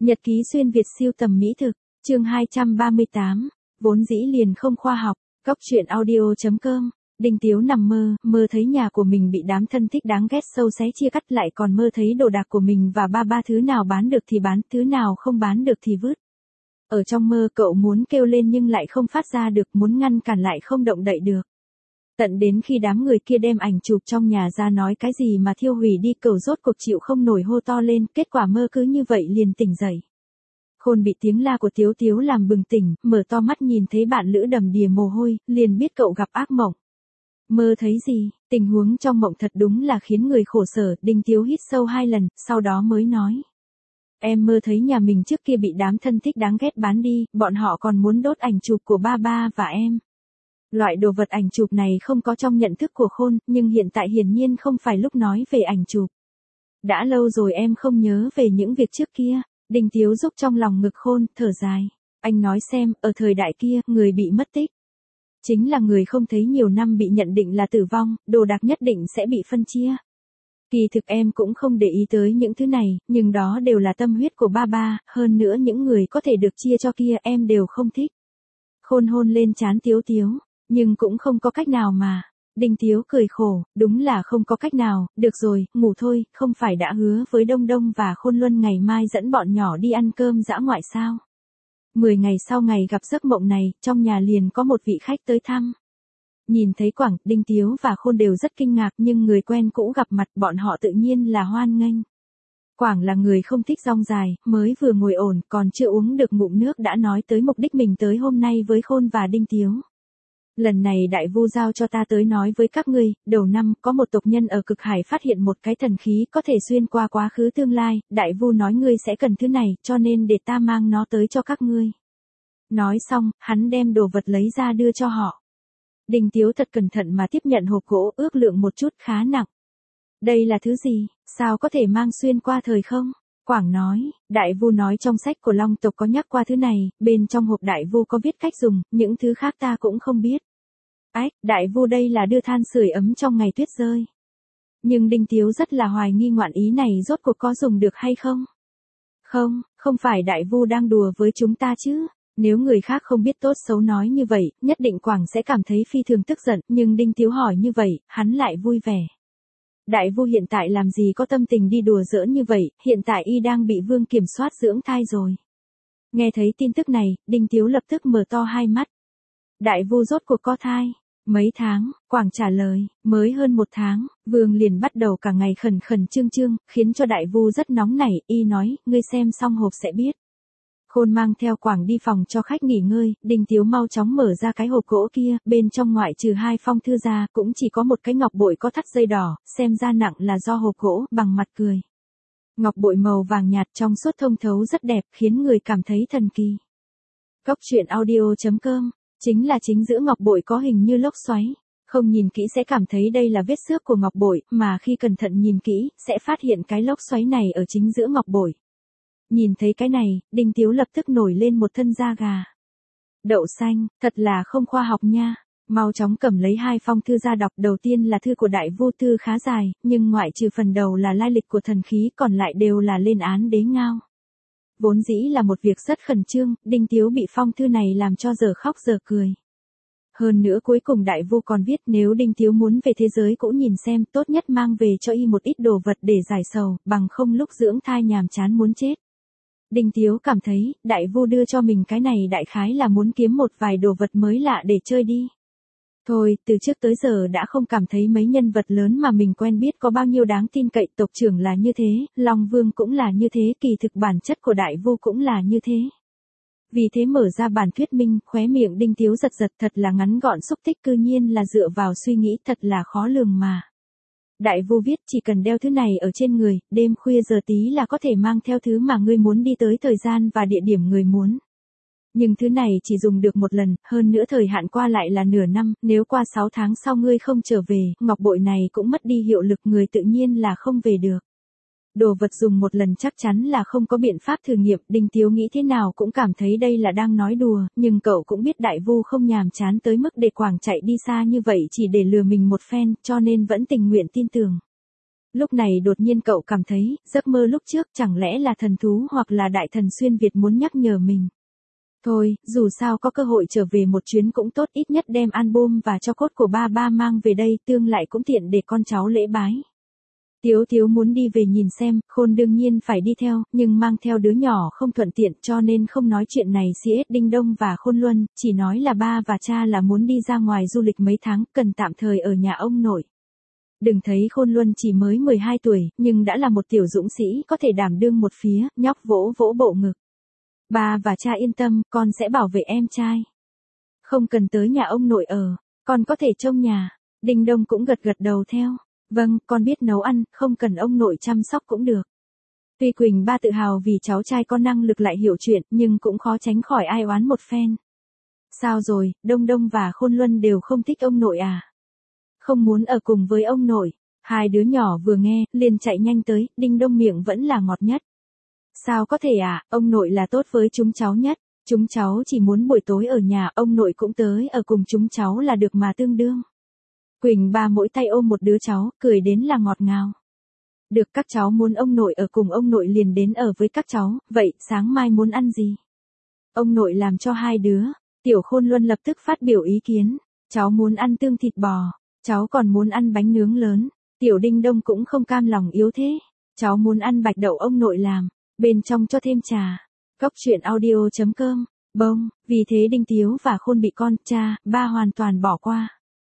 Nhật ký xuyên Việt siêu tầm mỹ thực, chương 238, vốn dĩ liền không khoa học, góc truyện audio.com. Đinh Tiếu nằm mơ thấy nhà của mình bị đám thân thích đáng ghét sâu xé chia cắt, lại còn mơ thấy đồ đạc của mình và ba thứ nào bán được thì bán, thứ nào không bán được thì vứt. Ở trong mơ cậu muốn kêu lên nhưng lại không phát ra được, muốn ngăn cản lại không động đậy được. Tận đến khi đám người kia đem ảnh chụp trong nhà ra nói cái gì mà thiêu hủy đi, cậu rốt cuộc chịu không nổi hô to lên, kết quả mơ cứ như vậy liền tỉnh dậy. Khôn bị tiếng la của Tiếu Tiếu làm bừng tỉnh, mở to mắt nhìn thấy bạn lữ đầm đìa mồ hôi, liền biết cậu gặp ác mộng. Mơ thấy gì, tình huống trong mộng thật đúng là khiến người khổ sở. Đinh Tiếu hít sâu 2 lần, sau đó mới nói. Em mơ thấy nhà mình trước kia bị đám thân thích đáng ghét bán đi, bọn họ còn muốn đốt ảnh chụp của ba và em. Loại đồ vật ảnh chụp này không có trong nhận thức của Khôn, nhưng hiện tại hiển nhiên không phải lúc nói về ảnh chụp. Đã lâu rồi em không nhớ về những việc trước kia. Đinh Tiếu rúc trong lòng ngực Khôn, thở dài. Anh nói xem, ở thời đại kia, người bị mất tích chính là người không thấy nhiều năm bị nhận định là tử vong, đồ đạc nhất định sẽ bị phân chia. Kỳ thực em cũng không để ý tới những thứ này, nhưng đó đều là tâm huyết của ba, hơn nữa những người có thể được chia cho kia em đều không thích. Khôn hôn lên trán Tiếu Tiếu, nhưng cũng không có cách nào mà. Đinh Tiếu cười khổ, đúng là không có cách nào, được rồi, ngủ thôi, không phải đã hứa với Đông Đông và Khôn Luân ngày mai dẫn bọn nhỏ đi ăn cơm dã ngoại sao? 10 ngày sau ngày gặp giấc mộng này, trong nhà liền có một vị khách tới thăm. Nhìn thấy Quảng, Đinh Tiếu và Khôn đều rất kinh ngạc, nhưng người quen cũ gặp mặt bọn họ tự nhiên là hoan nghênh. Quảng là người không thích rong dài, mới vừa ngồi ổn, còn chưa uống được ngụm nước đã nói tới mục đích mình tới hôm nay với Khôn và Đinh Tiếu. Lần này đại vu giao cho ta tới nói với các ngươi, đầu năm có một tộc nhân ở cực hải phát hiện một cái thần khí có thể xuyên qua quá khứ tương lai, đại vu nói ngươi sẽ cần thứ này, cho nên để ta mang nó tới cho các ngươi. Nói xong, hắn đem đồ vật lấy ra đưa cho họ. Đinh Tiếu thật cẩn thận mà tiếp nhận hộp gỗ, ước lượng một chút khá nặng. Đây là thứ gì, sao có thể mang xuyên qua thời không? Quảng nói, đại vu nói trong sách của Long tộc có nhắc qua thứ này, bên trong hộp đại vu có viết cách dùng, những thứ khác ta cũng không biết. Ách, đại vu đây là đưa than sưởi ấm trong ngày tuyết rơi. Nhưng Đinh Tiếu rất là hoài nghi ngoạn ý này rốt cuộc có dùng được hay không? Không phải đại vu đang đùa với chúng ta chứ. Nếu người khác không biết tốt xấu nói như vậy, nhất định Quảng sẽ cảm thấy phi thường tức giận, nhưng Đinh Tiếu hỏi như vậy, hắn lại vui vẻ. Đại vu hiện tại làm gì có tâm tình đi đùa giỡn như vậy, hiện tại y đang bị vương kiểm soát dưỡng thai rồi. Nghe thấy tin tức này, Đinh Tiếu lập tức mở to 2 mắt. Đại vu rốt cuộc có thai. Mấy tháng, Quảng trả lời, mới hơn 1 tháng, vương liền bắt đầu cả ngày khẩn trương, khiến cho đại vu rất nóng nảy, y nói, ngươi xem xong hộp sẽ biết. Khôn mang theo Quảng đi phòng cho khách nghỉ ngơi, Đinh Tiếu mau chóng mở ra cái hộp gỗ kia, bên trong ngoại trừ 2 phong thư ra, cũng chỉ có một cái ngọc bội có thắt dây đỏ, xem ra nặng là do hộp gỗ, bằng mặt cười. Ngọc bội màu vàng nhạt trong suốt thông thấu rất đẹp, khiến người cảm thấy thần kỳ. Góc truyện audio.com, chính giữa ngọc bội có hình như lốc xoáy. Không nhìn kỹ sẽ cảm thấy đây là vết xước của ngọc bội, mà khi cẩn thận nhìn kỹ, sẽ phát hiện cái lốc xoáy này ở chính giữa ngọc bội. Nhìn thấy cái này, Đinh Tiếu lập tức nổi lên một thân da gà. Đậu xanh, thật là không khoa học nha. Mau chóng cầm lấy 2 phong thư ra đọc, đầu tiên là thư của đại vu, thư khá dài, nhưng ngoại trừ phần đầu là lai lịch của thần khí, còn lại đều là lên án đế ngao. Vốn dĩ là một việc rất khẩn trương, Đinh Tiếu bị phong thư này làm cho giờ khóc giờ cười. Hơn nữa cuối cùng đại vu còn viết nếu Đinh Tiếu muốn về thế giới cũ nhìn xem, tốt nhất mang về cho y một ít đồ vật để giải sầu, bằng không lúc dưỡng thai nhàm chán muốn chết. Đinh Tiếu cảm thấy, đại vu đưa cho mình cái này đại khái là muốn kiếm một vài đồ vật mới lạ để chơi đi. Thôi, từ trước tới giờ đã không cảm thấy mấy nhân vật lớn mà mình quen biết có bao nhiêu đáng tin cậy, tộc trưởng là như thế, Long Vương cũng là như thế, kỳ thực bản chất của đại vu cũng là như thế. Vì thế mở ra bản thuyết minh, khóe miệng Đinh Tiếu giật thật là ngắn gọn xúc tích, cư nhiên là dựa vào suy nghĩ, thật là khó lường mà. Đại vu viết chỉ cần đeo thứ này ở trên người, đêm khuya giờ tí là có thể mang theo thứ mà ngươi muốn đi tới thời gian và địa điểm người muốn. Nhưng thứ này chỉ dùng được một lần, hơn nữa thời hạn qua lại là nửa năm, nếu qua 6 tháng sau ngươi không trở về, ngọc bội này cũng mất đi hiệu lực, người tự nhiên là không về được. Đồ vật dùng một lần chắc chắn là không có biện pháp thử nghiệm, Đinh Tiếu nghĩ thế nào cũng cảm thấy đây là đang nói đùa, nhưng cậu cũng biết đại vu không nhàm chán tới mức để Quảng chạy đi xa như vậy chỉ để lừa mình một phen, cho nên vẫn tình nguyện tin tưởng. Lúc này đột nhiên cậu cảm thấy, giấc mơ lúc trước chẳng lẽ là thần thú hoặc là đại thần xuyên Việt muốn nhắc nhở mình. Thôi, dù sao có cơ hội trở về một chuyến cũng tốt, ít nhất đem album và tro cốt của ba ba mang về đây, tương lại cũng tiện để con cháu lễ bái. Tiếu Tiếu muốn đi về nhìn xem, Khôn đương nhiên phải đi theo, nhưng mang theo đứa nhỏ không thuận tiện cho nên không nói chuyện này xía Đinh Đông và Khôn Luân, chỉ nói là ba và cha là muốn đi ra ngoài du lịch mấy tháng, cần tạm thời ở nhà ông nội. Đừng thấy Khôn Luân chỉ mới 12 tuổi, nhưng đã là một tiểu dũng sĩ, có thể đảm đương một phía, nhóc vỗ vỗ bộ ngực. Ba và cha yên tâm, con sẽ bảo vệ em trai. Không cần tới nhà ông nội ở, con có thể trông nhà. Đinh Đông cũng gật gật đầu theo. Vâng, con biết nấu ăn, không cần ông nội chăm sóc cũng được. Tuy Quỳnh ba tự hào vì cháu trai có năng lực lại hiểu chuyện, nhưng cũng khó tránh khỏi ai oán một phen. Sao rồi, Đông Đông và Khôn Luân đều không thích ông nội à? Không muốn ở cùng với ông nội. Hai đứa nhỏ vừa nghe, liền chạy nhanh tới, Đinh Đông miệng vẫn là ngọt nhất. Sao có thể à, ông nội là tốt với chúng cháu nhất. Chúng cháu chỉ muốn buổi tối ở nhà, ông nội cũng tới ở cùng chúng cháu là được mà tương đương. Quỳnh ba mỗi tay ôm một đứa cháu, cười đến là ngọt ngào. Được, các cháu muốn ông nội ở cùng ông nội liền đến ở với các cháu, vậy sáng mai muốn ăn gì? Ông nội làm cho hai đứa. Tiểu Khôn Luân lập tức phát biểu ý kiến. Cháu muốn ăn tương thịt bò, cháu còn muốn ăn bánh nướng lớn. Tiểu Đinh Đông cũng không cam lòng yếu thế. Cháu muốn ăn bạch đậu ông nội làm, bên trong cho thêm trà. Cốc truyện audio.com. Bông, vì thế Đinh Tiếu và Khôn bị con, cha, ba hoàn toàn bỏ qua.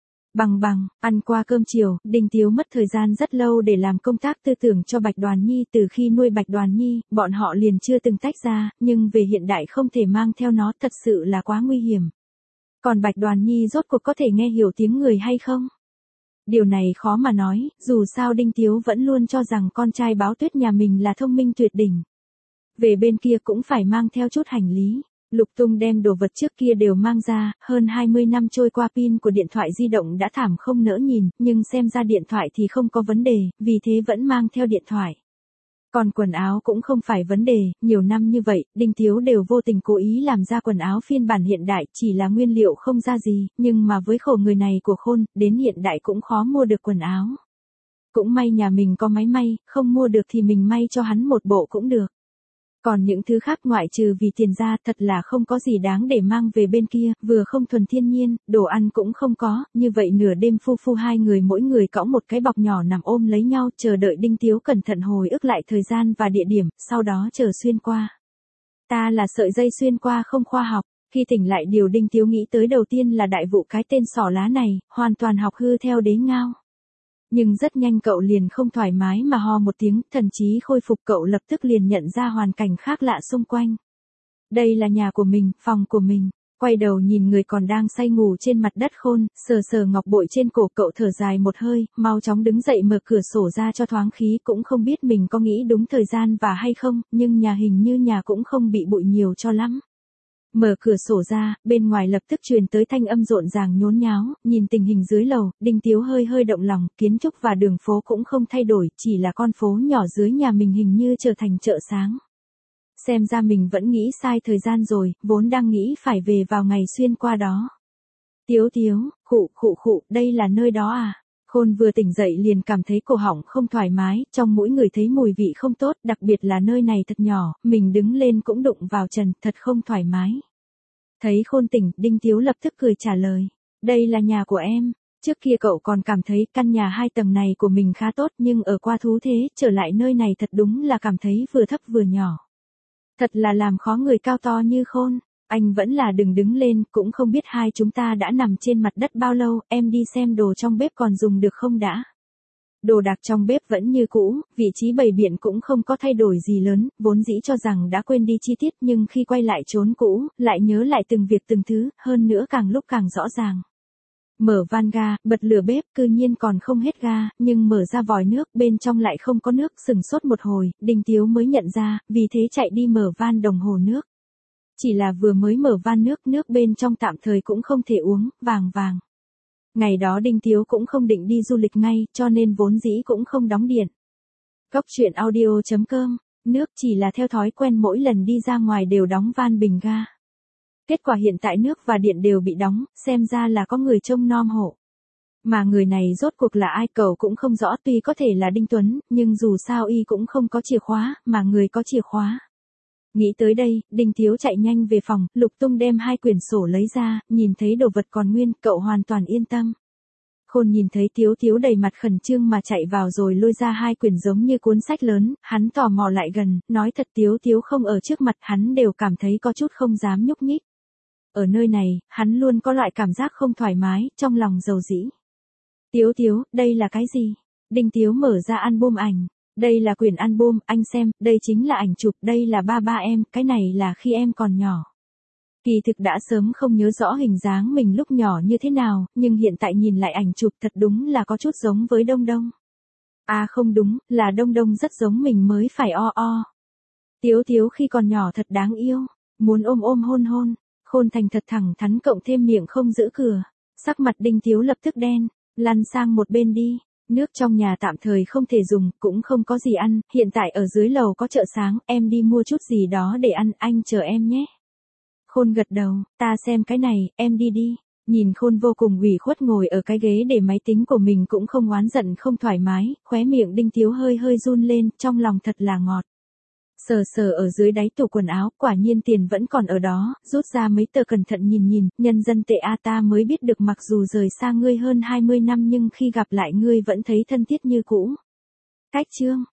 Ăn qua cơm chiều, Đinh Tiếu mất thời gian rất lâu để làm công tác tư tưởng cho Bạch Đoàn Nhi. Từ khi nuôi Bạch Đoàn Nhi, bọn họ liền chưa từng tách ra, nhưng về hiện đại không thể mang theo nó, thật sự là quá nguy hiểm. Còn Bạch Đoàn Nhi rốt cuộc có thể nghe hiểu tiếng người hay không? Điều này khó mà nói, dù sao Đinh Tiếu vẫn luôn cho rằng con trai Báo Tuyết nhà mình là thông minh tuyệt đỉnh. Về bên kia cũng phải mang theo chút hành lý. Lục tung đem đồ vật trước kia đều mang ra, hơn 20 năm trôi qua pin của điện thoại di động đã thảm không nỡ nhìn, nhưng xem ra điện thoại thì không có vấn đề, vì thế vẫn mang theo điện thoại. Còn quần áo cũng không phải vấn đề, nhiều năm như vậy, Đinh Tiếu đều vô tình cố ý làm ra quần áo phiên bản hiện đại, chỉ là nguyên liệu không ra gì, nhưng mà với khổ người này của Khôn, đến hiện đại cũng khó mua được quần áo. Cũng may nhà mình có máy may, không mua được thì mình may cho hắn một bộ cũng được. Còn những thứ khác ngoại trừ vì tiền ra thật là không có gì đáng để mang về bên kia, vừa không thuần thiên nhiên, đồ ăn cũng không có, như vậy nửa đêm phu hai người mỗi người cõng một cái bọc nhỏ nằm ôm lấy nhau, chờ đợi Đinh Tiếu cẩn thận hồi ức lại thời gian và địa điểm, sau đó chờ xuyên qua. Ta là sợi dây xuyên qua không khoa học, khi tỉnh lại điều Đinh Tiếu nghĩ tới đầu tiên là đại vụ cái tên xỏ lá này, hoàn toàn học hư theo đế ngao. Nhưng rất nhanh cậu liền không thoải mái mà ho một tiếng, thần trí khôi phục cậu lập tức liền nhận ra hoàn cảnh khác lạ xung quanh. Đây là nhà của mình, phòng của mình. Quay đầu nhìn người còn đang say ngủ trên mặt đất Khôn, sờ ngọc bội trên cổ cậu thở dài một hơi, mau chóng đứng dậy mở cửa sổ ra cho thoáng khí, cũng không biết mình có nghĩ đúng thời gian và hay không, nhưng nhà hình như nhà cũng không bị bụi nhiều cho lắm. Mở cửa sổ ra, bên ngoài lập tức truyền tới thanh âm rộn ràng nhốn nháo, nhìn tình hình dưới lầu, Đinh Tiếu hơi động lòng, kiến trúc và đường phố cũng không thay đổi, chỉ là con phố nhỏ dưới nhà mình hình như trở thành chợ sáng. Xem ra mình vẫn nghĩ sai thời gian rồi, vốn đang nghĩ phải về vào ngày xuyên qua đó. Tiếu, khụ, đây là nơi đó à? Khôn vừa tỉnh dậy liền cảm thấy cổ họng không thoải mái, trong mũi người thấy mùi vị không tốt, đặc biệt là nơi này thật nhỏ, mình đứng lên cũng đụng vào trần, thật không thoải mái. Thấy Khôn tỉnh, Đinh Tiếu lập tức cười trả lời. Đây là nhà của em. Trước kia cậu còn cảm thấy căn nhà 2 tầng này của mình khá tốt, nhưng ở qua thú thế, trở lại nơi này thật đúng là cảm thấy vừa thấp vừa nhỏ. Thật là làm khó người cao to như Khôn. Anh vẫn là đừng đứng lên, cũng không biết hai chúng ta đã nằm trên mặt đất bao lâu, em đi xem đồ trong bếp còn dùng được không đã. Đồ đạc trong bếp vẫn như cũ, vị trí bày biện cũng không có thay đổi gì lớn, vốn dĩ cho rằng đã quên đi chi tiết nhưng khi quay lại chốn cũ, lại nhớ lại từng việc từng thứ, hơn nữa càng lúc càng rõ ràng. Mở van ga, bật lửa bếp, cư nhiên còn không hết ga, nhưng mở ra vòi nước, bên trong lại không có nước, sừng sốt một hồi, Đinh Tiếu mới nhận ra, vì thế chạy đi mở van đồng hồ nước. Chỉ là vừa mới mở van nước bên trong tạm thời cũng không thể uống, vàng. Ngày đó Đinh Tiếu cũng không định đi du lịch ngay, cho nên vốn dĩ cũng không đóng điện. Cốc truyện audio.com, nước chỉ là theo thói quen mỗi lần đi ra ngoài đều đóng van bình ga. Kết quả hiện tại nước và điện đều bị đóng, xem ra là có người trông nom hộ. Mà người này rốt cuộc là ai cậu cũng không rõ, tuy có thể là Đinh Tuấn, nhưng dù sao y cũng không có chìa khóa, mà người có chìa khóa. Nghĩ tới đây, Đinh Tiếu chạy nhanh về phòng, lục tung đem 2 quyển sổ lấy ra, nhìn thấy đồ vật còn nguyên, cậu hoàn toàn yên tâm. Khôn nhìn thấy Tiếu Tiếu đầy mặt khẩn trương mà chạy vào rồi lôi ra 2 quyển giống như cuốn sách lớn, hắn tò mò lại gần, nói thật Tiếu Tiếu không ở trước mặt hắn đều cảm thấy có chút không dám nhúc nhích. Ở nơi này, hắn luôn có loại cảm giác không thoải mái, trong lòng dầu dĩ. Tiếu Tiếu, đây là cái gì? Đinh Tiếu mở ra album ảnh. Đây là quyển album, anh xem, đây chính là ảnh chụp, đây là ba em, cái này là khi em còn nhỏ. Kỳ thực đã sớm không nhớ rõ hình dáng mình lúc nhỏ như thế nào, nhưng hiện tại nhìn lại ảnh chụp thật đúng là có chút giống với Đông Đông. À không đúng, là Đông Đông rất giống mình mới phải o. Tiếu Tiếu khi còn nhỏ thật đáng yêu, muốn ôm hôn hôn. Khôn thành thật thẳng thắn cộng thêm miệng không giữ cửa. Sắc mặt Đinh Tiếu lập tức đen, lăn sang một bên đi. Nước trong nhà tạm thời không thể dùng, cũng không có gì ăn, hiện tại ở dưới lầu có chợ sáng, em đi mua chút gì đó để ăn, anh chờ em nhé. Khôn gật đầu, ta xem cái này, em đi đi. Nhìn Khôn vô cùng ủy khuất ngồi ở cái ghế để máy tính của mình cũng không oán giận không thoải mái, khóe miệng Đinh Tiếu hơi run lên, trong lòng thật là ngọt. Sờ ở dưới đáy tủ quần áo, quả nhiên tiền vẫn còn ở đó, rút ra mấy tờ cẩn thận nhìn, nhân dân tệ a ta mới biết được mặc dù rời xa ngươi hơn 20 năm nhưng khi gặp lại ngươi vẫn thấy thân thiết như cũ. Cách chương